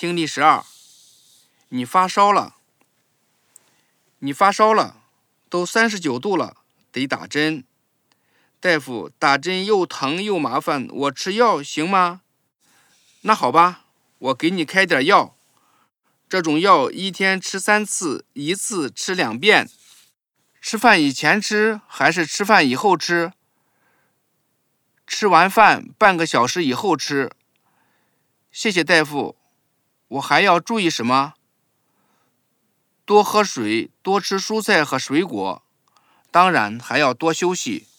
听力12，你发烧了，都39度了，得打针。大夫，打针又疼又麻烦，我吃药行吗？那好吧，我给你开点药。这种药一天吃3次，一次吃2遍。吃饭以前吃还是吃饭以后吃？吃完饭半个小时以后吃。谢谢大夫，我还要注意什么？多喝水，多吃蔬菜和水果，当然还要多休息。